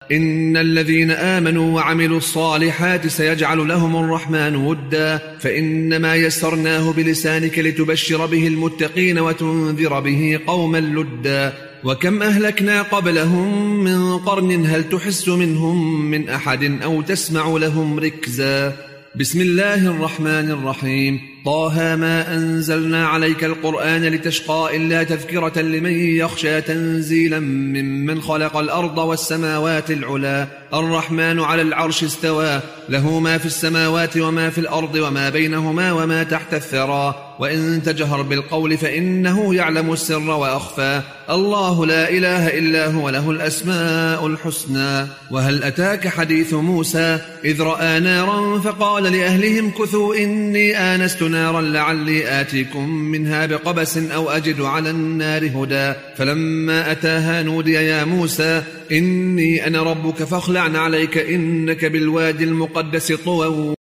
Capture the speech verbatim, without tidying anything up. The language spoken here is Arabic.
إن الذين آمنوا وعملوا الصالحات سيجعل لهم الرحمن ودا فإنما يسرناه بلسانك لتبشر به المتقين وتنذر به قوما لدا وكم أهلكنا قبلهم من قرن هل تحس منهم من أحد أو تسمع لهم ركزا. بسم الله الرحمن الرحيم. طه ما أنزلنا عليك القرآن لتشقى إلا تذكرة لمن يخشى تنزيلا ممن خلق الأرض والسماوات العلا الرحمن على العرش استوى له ما في السماوات وما في الأرض وما بينهما وما تحت الثرى وإن تجهر بالقول فإنه يعلم السر وأخفى الله لا إله إلا هو له الأسماء الحسنى. وهل أتاك حديث موسى إذ رأى نارا فقال لأهلهم كثوا إني آنست نارا لعلي آتيكم منها بقبس أو أجد على النار هدى فلما أتاها نودي يا موسى إني أنا ربك فاخلع عليك إنك بالوادي المقدس طوى